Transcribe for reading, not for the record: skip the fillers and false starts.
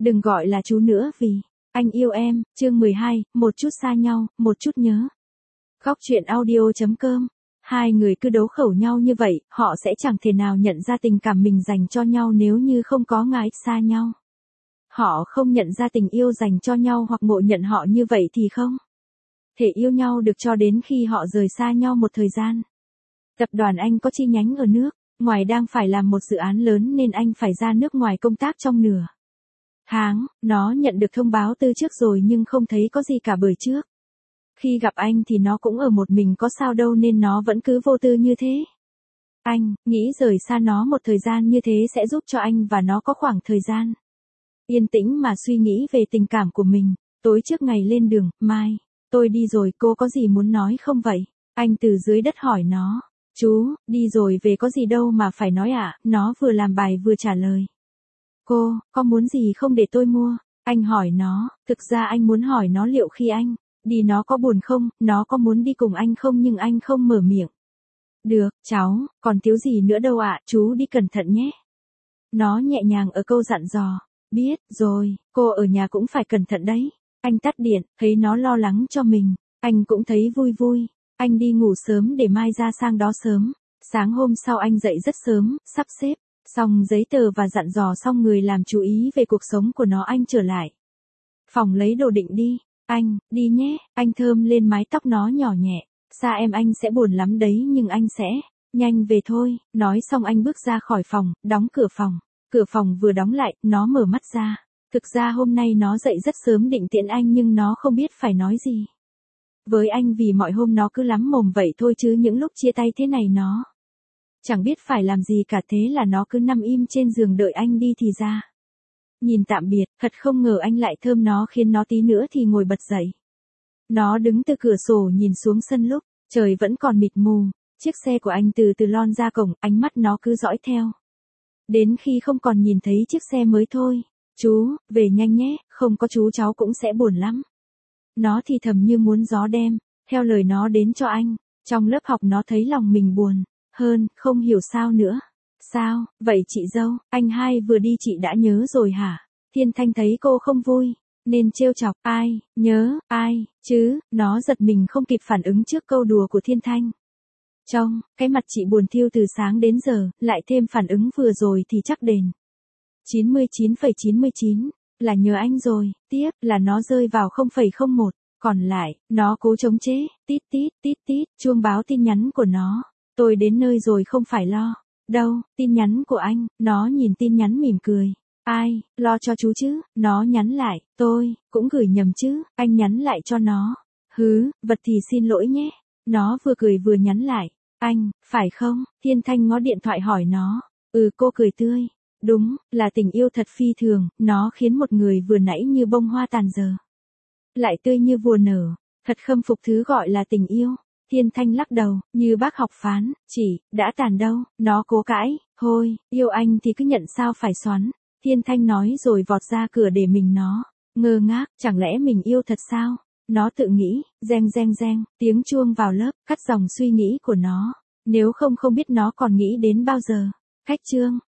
Đừng gọi là chú nữa vì anh yêu em, chương 12, một chút xa nhau, một chút nhớ. Khóc chuyện audio.com. Hai người cứ đấu khẩu nhau như vậy, họ sẽ chẳng thể nào nhận ra tình cảm mình dành cho nhau nếu như không có ngại xa nhau. Họ không nhận ra tình yêu dành cho nhau hoặc ngộ nhận họ như vậy thì không thể yêu nhau được cho đến khi họ rời xa nhau một thời gian. Tập đoàn anh có chi nhánh ở nước ngoài đang phải làm một dự án lớn nên anh phải ra nước ngoài công tác trong nửa tháng. Nó nhận được thông báo từ trước rồi nhưng không thấy có gì cả bởi trước khi gặp anh thì nó cũng ở một mình có sao đâu nên nó vẫn cứ vô tư như thế. Anh nghĩ rời xa nó một thời gian như thế sẽ giúp cho anh và nó có khoảng thời gian yên tĩnh mà suy nghĩ về tình cảm của mình. Tối trước ngày lên đường, Mai, tôi đi rồi, cô có gì muốn nói không vậy? Anh từ dưới đất hỏi nó. Chú, đi rồi về có gì đâu mà phải nói ạ, nó vừa làm bài vừa trả lời. Cô, có muốn gì không để tôi mua? Anh hỏi nó, thực ra anh muốn hỏi nó liệu khi anh đi nó có buồn không, nó có muốn đi cùng anh không nhưng anh không mở miệng. Được, cháu, còn thiếu gì nữa đâu ạ, chú đi cẩn thận nhé. Nó nhẹ nhàng ở câu dặn dò. Biết rồi, cô ở nhà cũng phải cẩn thận đấy. Anh tắt điện, thấy nó lo lắng cho mình. Anh cũng thấy vui vui. Anh đi ngủ sớm để mai ra sang đó sớm. Sáng hôm sau anh dậy rất sớm, sắp xếp xong giấy tờ và dặn dò xong người làm chú ý về cuộc sống của nó. Anh trở lại phòng lấy đồ định đi. Anh, đi nhé, anh thơm lên mái tóc nó nhỏ nhẹ. Xa em anh sẽ buồn lắm đấy nhưng anh sẽ nhanh về thôi. Nói xong anh bước ra khỏi phòng, đóng cửa phòng. Cửa phòng vừa đóng lại, nó mở mắt ra. Thực ra hôm nay nó dậy rất sớm định tiễn anh nhưng nó không biết phải nói gì với anh vì mọi hôm nó cứ lắm mồm vậy thôi chứ những lúc chia tay thế này nó chẳng biết phải làm gì cả, thế là nó cứ nằm im trên giường đợi anh đi thì ra. Nhìn tạm biệt, thật không ngờ anh lại thơm nó khiến nó tí nữa thì ngồi bật dậy. Nó đứng từ cửa sổ nhìn xuống sân lúc trời vẫn còn mịt mù. Chiếc xe của anh từ từ lon ra cổng, ánh mắt nó cứ dõi theo. Đến khi không còn nhìn thấy chiếc xe mới thôi. Chú, về nhanh nhé, không có chú cháu cũng sẽ buồn lắm. Nó thì thầm như muốn gió đem theo lời nó đến cho anh. Trong lớp học nó thấy lòng mình buồn hơn, không hiểu sao nữa. Sao, vậy chị dâu, anh hai vừa đi chị đã nhớ rồi hả? Thiên Thanh thấy cô không vui nên trêu chọc. Ai, nhớ, ai, chứ? Nó giật mình không kịp phản ứng trước câu đùa của Thiên Thanh. Trong cái mặt chị buồn thiêu từ sáng đến giờ, lại thêm phản ứng vừa rồi thì chắc đền 99,99 là nhớ anh rồi. Tiếp là nó rơi vào 0,01. Còn lại, nó cố chống chế. Tít tít tít tít, chuông báo tin nhắn của nó. Tôi đến nơi rồi không phải lo. Đâu, tin nhắn của anh. Nó nhìn tin nhắn mỉm cười. Ai, lo cho chú chứ? Nó nhắn lại. Tôi cũng gửi nhầm chứ? Anh nhắn lại cho nó. Hứ, vật thì xin lỗi nhé. Nó vừa cười vừa nhắn lại. Anh, phải không? Thiên Thanh ngó điện thoại hỏi nó. Cô cười tươi. Đúng, là tình yêu thật phi thường, nó khiến một người vừa nãy như bông hoa tàn giờ lại tươi như vùa nở. Thật khâm phục thứ gọi là tình yêu. Thiên Thanh lắc đầu, như bác học phán, chỉ, đã tàn đâu. Nó cố cãi, thôi, yêu anh thì cứ nhận sao phải xoắn. Thiên Thanh nói rồi vọt ra cửa để mình nó ngơ ngác, chẳng lẽ mình yêu thật sao? Nó tự nghĩ. Reng reng reng, tiếng chuông vào lớp, cắt dòng suy nghĩ của nó. Nếu không biết nó còn nghĩ đến bao giờ. Khách trương,